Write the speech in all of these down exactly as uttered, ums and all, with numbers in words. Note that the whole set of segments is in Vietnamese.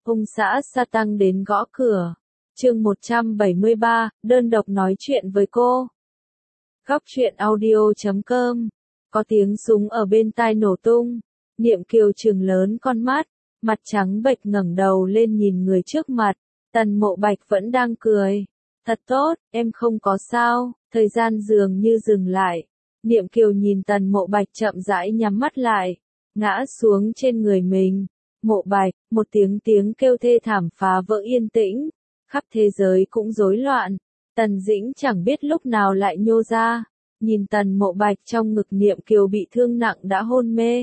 ông xã sa tăng đến gõ cửa. Chương một trăm bảy mươi ba, đơn độc nói chuyện với cô. Góc truyện audio chấm com. Có tiếng súng ở bên tai nổ tung. Niệm Kiều trừng lớn con mắt, mặt trắng bệch ngẩng đầu lên nhìn người trước mặt. Tần Mộ Bạch vẫn đang cười. Thật tốt, em không có sao. Thời gian dường như dừng lại. Niệm Kiều nhìn Tần Mộ Bạch chậm rãi nhắm mắt lại, ngã xuống trên người mình. Mộ Bạch, một tiếng tiếng kêu thê thảm phá vỡ yên tĩnh. Khắp thế giới cũng rối loạn. Tần Dĩnh chẳng biết lúc nào lại nhô ra, nhìn Tần Mộ Bạch trong ngực. Niệm Kiều bị thương nặng đã hôn mê.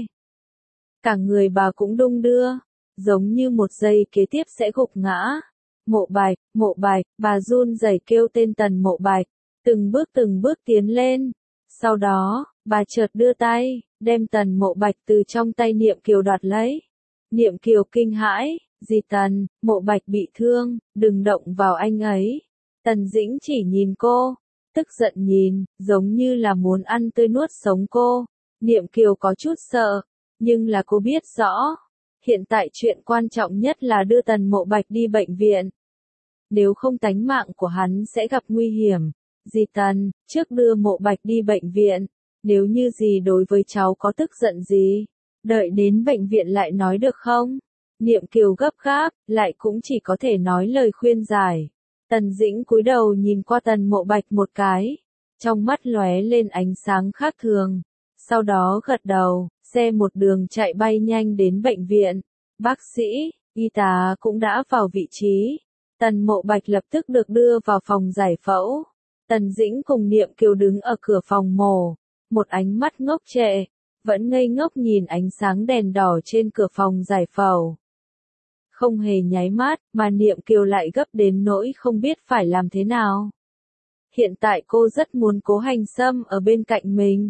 Cả người bà cũng đung đưa, giống như một giây kế tiếp sẽ gục ngã. Mộ Bạch, Mộ Bạch, bà run rẩy kêu tên Tần Mộ Bạch, từng bước từng bước tiến lên. Sau đó, bà chợt đưa tay, đem Tần Mộ Bạch từ trong tay Niệm Kiều đoạt lấy. Niệm Kiều kinh hãi, dì Tần, Mộ Bạch bị thương, đừng động vào anh ấy. Tần Dĩnh chỉ nhìn cô, tức giận nhìn, giống như là muốn ăn tươi nuốt sống cô. Niệm Kiều có chút sợ, nhưng là cô biết rõ, hiện tại chuyện quan trọng nhất là đưa Tần Mộ Bạch đi bệnh viện. Nếu không tánh mạng của hắn sẽ gặp nguy hiểm. Dì Tần, trước đưa Mộ Bạch đi bệnh viện, nếu như dì đối với cháu có tức giận gì, đợi đến bệnh viện lại nói được không? Niệm Kiều gấp gáp, lại cũng chỉ có thể nói lời khuyên giải. Tần Dĩnh cúi đầu nhìn qua Tần Mộ Bạch một cái, trong mắt lóe lên ánh sáng khác thường. Sau đó gật đầu, xe một đường chạy bay nhanh đến bệnh viện. Bác sĩ, y tá cũng đã vào vị trí. Tần Mộ Bạch lập tức được đưa vào phòng giải phẫu. Tần Dĩnh cùng Niệm Kiều đứng ở cửa phòng mổ, một ánh mắt ngốc trệ, vẫn ngây ngốc nhìn ánh sáng đèn đỏ trên cửa phòng giải phẫu. Không hề nháy mắt, mà Niệm Kiều lại gấp đến nỗi không biết phải làm thế nào. Hiện tại cô rất muốn Cố Hành Sâm ở bên cạnh mình.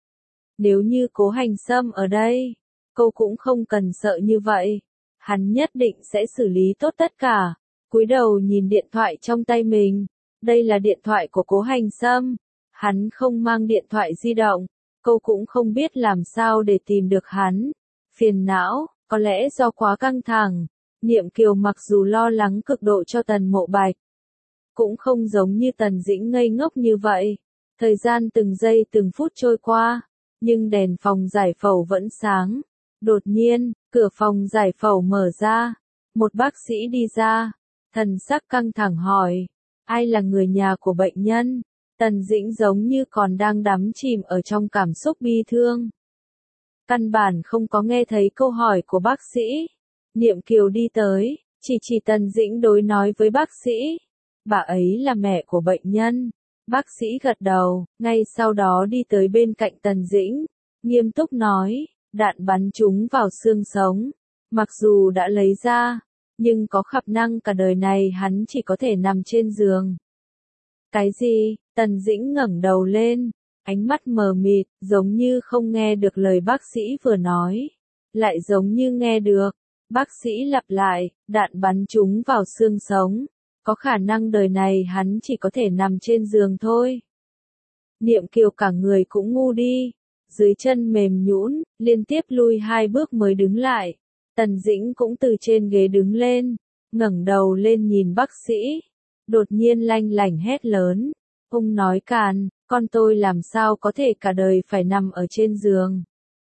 Nếu như Cố Hành Sâm ở đây, cô cũng không cần sợ như vậy. Hắn nhất định sẽ xử lý tốt tất cả. Cúi đầu nhìn điện thoại trong tay mình. Đây là điện thoại của Cố Hành Sâm. Hắn không mang điện thoại di động. Cô cũng không biết làm sao để tìm được hắn. Phiền não, có lẽ do quá căng thẳng. Niệm Kiều mặc dù lo lắng cực độ cho Tần Mộ Bạch, cũng không giống như Tần Dĩnh ngây ngốc như vậy. Thời gian từng giây từng phút trôi qua, nhưng đèn phòng giải phẫu vẫn sáng. Đột nhiên, cửa phòng giải phẫu mở ra. Một bác sĩ đi ra, thần sắc căng thẳng hỏi, ai là người nhà của bệnh nhân? Tần Dĩnh giống như còn đang đắm chìm ở trong cảm xúc bi thương. Căn bản không có nghe thấy câu hỏi của bác sĩ. Niệm Kiều đi tới, chỉ chỉ Tần Dĩnh đối nói với bác sĩ. Bà ấy là mẹ của bệnh nhân. Bác sĩ gật đầu, ngay sau đó đi tới bên cạnh Tần Dĩnh, nghiêm túc nói, đạn bắn trúng vào xương sống. Mặc dù đã lấy ra, nhưng có khả năng cả đời này hắn chỉ có thể nằm trên giường. Cái gì? Tần Dĩnh ngẩng đầu lên, ánh mắt mờ mịt, giống như không nghe được lời bác sĩ vừa nói, lại giống như nghe được. Bác sĩ lặp lại, đạn bắn trúng vào xương sống, có khả năng đời này hắn chỉ có thể nằm trên giường thôi. Niệm Kiều cả người cũng ngu đi, dưới chân mềm nhũn, liên tiếp lui hai bước mới đứng lại. Tần Dĩnh cũng từ trên ghế đứng lên, ngẩng đầu lên nhìn bác sĩ, đột nhiên lanh lảnh hét lớn, ông nói càn, con tôi làm sao có thể cả đời phải nằm ở trên giường.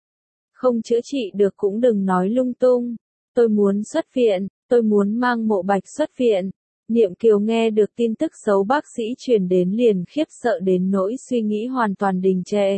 Không chữa trị được cũng đừng nói lung tung. Tôi muốn xuất viện, tôi muốn mang Mộ Bạch xuất viện. Niệm Kiều nghe được tin tức xấu bác sĩ truyền đến liền khiếp sợ đến nỗi suy nghĩ hoàn toàn đình trệ.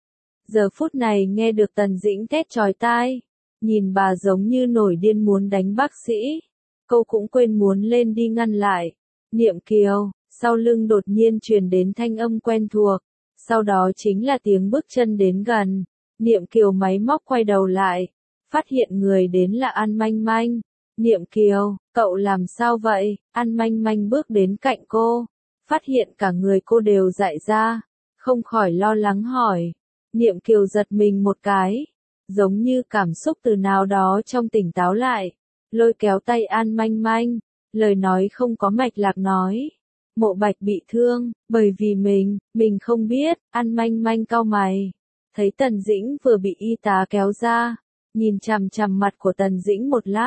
Giờ phút này nghe được Tần Dĩnh thét chói tai, nhìn bà giống như nổi điên muốn đánh bác sĩ. Cô cũng quên muốn lên đi ngăn lại. Niệm Kiều, sau lưng đột nhiên truyền đến thanh âm quen thuộc, sau đó chính là tiếng bước chân đến gần. Niệm Kiều máy móc quay đầu lại, phát hiện người đến là An Manh Manh. Niệm Kiều, cậu làm sao vậy? An Manh Manh bước đến cạnh cô, phát hiện cả người cô đều dại ra, không khỏi lo lắng hỏi. Niệm Kiều giật mình một cái, giống như cảm xúc từ nào đó trong tỉnh táo lại, lôi kéo tay An Manh Manh, lời nói không có mạch lạc nói. Mộ Bạch bị thương, bởi vì mình, mình không biết. An Manh Manh cau mày, thấy Tần Dĩnh vừa bị y tá kéo ra, nhìn chằm chằm mặt của Tần Dĩnh một lát,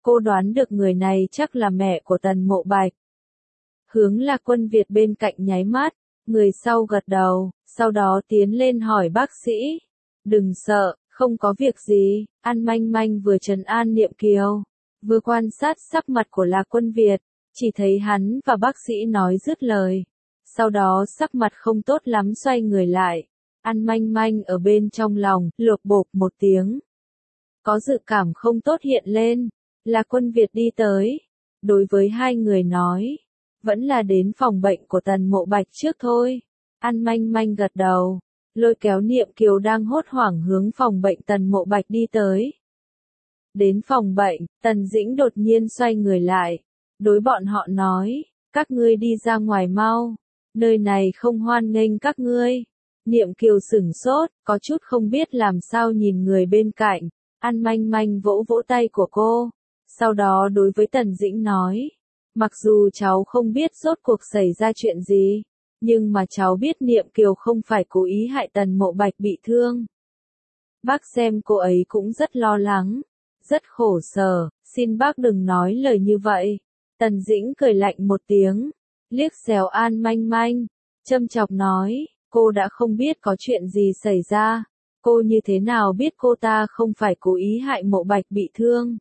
cô đoán được người này chắc là mẹ của Tần Mộ Bạch. Hướng Lạc Quân Việt bên cạnh nháy mắt, người sau gật đầu, sau đó tiến lên hỏi bác sĩ. Đừng sợ, không có việc gì, An Manh Manh vừa trấn an Niệm Kiều, vừa quan sát sắc mặt của Lạc Quân Việt, chỉ thấy hắn và bác sĩ nói dứt lời. Sau đó sắc mặt không tốt lắm xoay người lại, An Manh Manh ở bên trong lòng, lột bột một tiếng. Có dự cảm không tốt hiện lên, Lạc Quân Việt đi tới, đối với hai người nói, vẫn là đến phòng bệnh của Tần Mộ Bạch trước thôi. An Manh Manh gật đầu, lôi kéo Niệm Kiều đang hốt hoảng hướng phòng bệnh Tần Mộ Bạch đi tới. Đến phòng bệnh, Tần Dĩnh đột nhiên xoay người lại, đối bọn họ nói, các ngươi đi ra ngoài mau, nơi này không hoan nghênh các ngươi. Niệm Kiều sửng sốt, có chút không biết làm sao nhìn người bên cạnh, An Manh Manh vỗ vỗ tay của cô, sau đó đối với Tần Dĩnh nói, mặc dù cháu không biết rốt cuộc xảy ra chuyện gì, nhưng mà cháu biết Niệm Kiều không phải cố ý hại Tần Mộ Bạch bị thương. Bác xem cô ấy cũng rất lo lắng, rất khổ sở, xin bác đừng nói lời như vậy. Tần Dĩnh cười lạnh một tiếng, liếc xéo An Manh Manh, châm chọc nói, cô đã không biết có chuyện gì xảy ra, cô như thế nào biết cô ta không phải cố ý hại Mộ Bạch bị thương.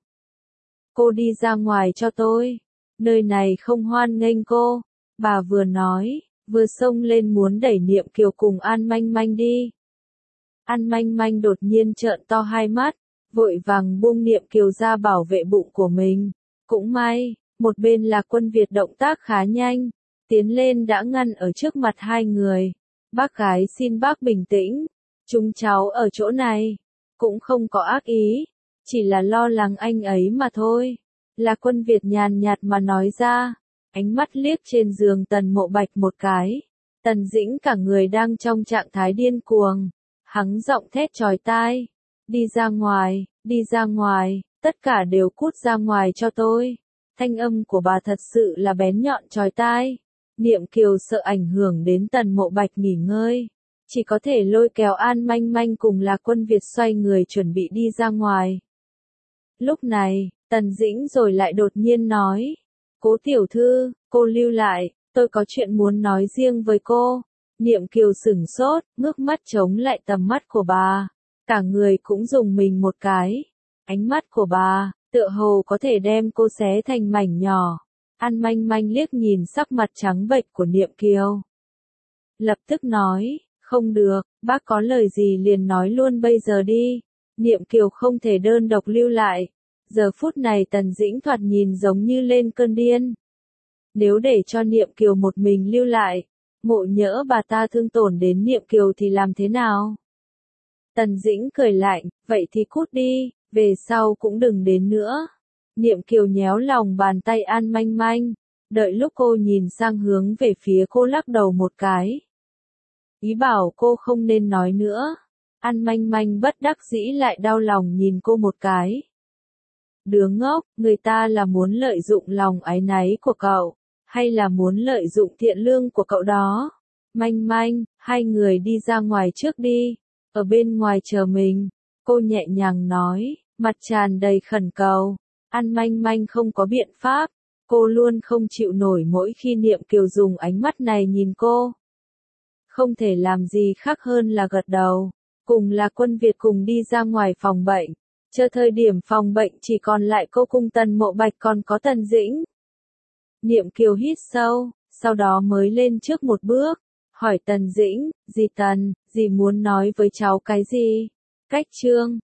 Cô đi ra ngoài cho tôi, nơi này không hoan nghênh cô. Bà vừa nói, vừa xông lên muốn đẩy Niệm Kiều cùng An Manh Manh đi. An Manh Manh đột nhiên trợn to hai mắt, vội vàng buông Niệm Kiều ra bảo vệ bụng của mình. Cũng may, một bên là Quân Việt động tác khá nhanh, tiến lên đã ngăn ở trước mặt hai người. Bác gái xin bác bình tĩnh, chúng cháu ở chỗ này, cũng không có ác ý, chỉ là lo lắng anh ấy mà thôi. Là Quân Việt nhàn nhạt mà nói ra, ánh mắt liếc trên giường Tần Mộ Bạch một cái. Tần Dĩnh cả người đang trong trạng thái điên cuồng, hắng giọng thét chói tai, đi ra ngoài, đi ra ngoài, tất cả đều cút ra ngoài cho tôi. Thanh âm của bà thật sự là bén nhọn chói tai. Niệm Kiều sợ ảnh hưởng đến Tần Mộ Bạch nghỉ ngơi, chỉ có thể lôi kéo An Manh Manh cùng Lạc Quân Việt xoay người chuẩn bị đi ra ngoài. Lúc này, Tần Dĩnh rồi lại đột nhiên nói, Cố tiểu thư, cô lưu lại, tôi có chuyện muốn nói riêng với cô. Niệm Kiều sửng sốt, ngước mắt chống lại tầm mắt của bà, cả người cũng rùng mình một cái. Ánh mắt của bà, tựa hồ có thể đem cô xé thành mảnh nhỏ. An Manh Manh liếc nhìn sắc mặt trắng bệch của Niệm Kiều, lập tức nói, không được, bác có lời gì liền nói luôn bây giờ đi. Niệm Kiều không thể đơn độc lưu lại. Giờ phút này Tần Dĩnh thoạt nhìn giống như lên cơn điên. Nếu để cho Niệm Kiều một mình lưu lại, ngộ nhỡ bà ta thương tổn đến Niệm Kiều thì làm thế nào? Tần Dĩnh cười lạnh, vậy thì cút đi, về sau cũng đừng đến nữa. Niệm Kiều nhéo lòng bàn tay An Manh Manh, đợi lúc cô nhìn sang hướng về phía cô lắc đầu một cái. Ý bảo cô không nên nói nữa. An Manh Manh bất đắc dĩ lại đau lòng nhìn cô một cái. Đứa ngốc, người ta là muốn lợi dụng lòng áy náy của cậu, hay là muốn lợi dụng thiện lương của cậu đó? Manh Manh, hai người đi ra ngoài trước đi, ở bên ngoài chờ mình. Cô nhẹ nhàng nói, mặt tràn đầy khẩn cầu. An Manh Manh không có biện pháp, cô luôn không chịu nổi mỗi khi Niệm Kiều dùng ánh mắt này nhìn cô. Không thể làm gì khác hơn là gật đầu, cùng là Quân Việt cùng đi ra ngoài phòng bệnh. Chờ thời điểm phòng bệnh chỉ còn lại cô cùng Tần Mộ Bạch còn có Tần Dĩnh. Niệm Kiều hít sâu, sau đó mới lên trước một bước, hỏi Tần Dĩnh, dì Tần, dì muốn nói với cháu cái gì? Cách chương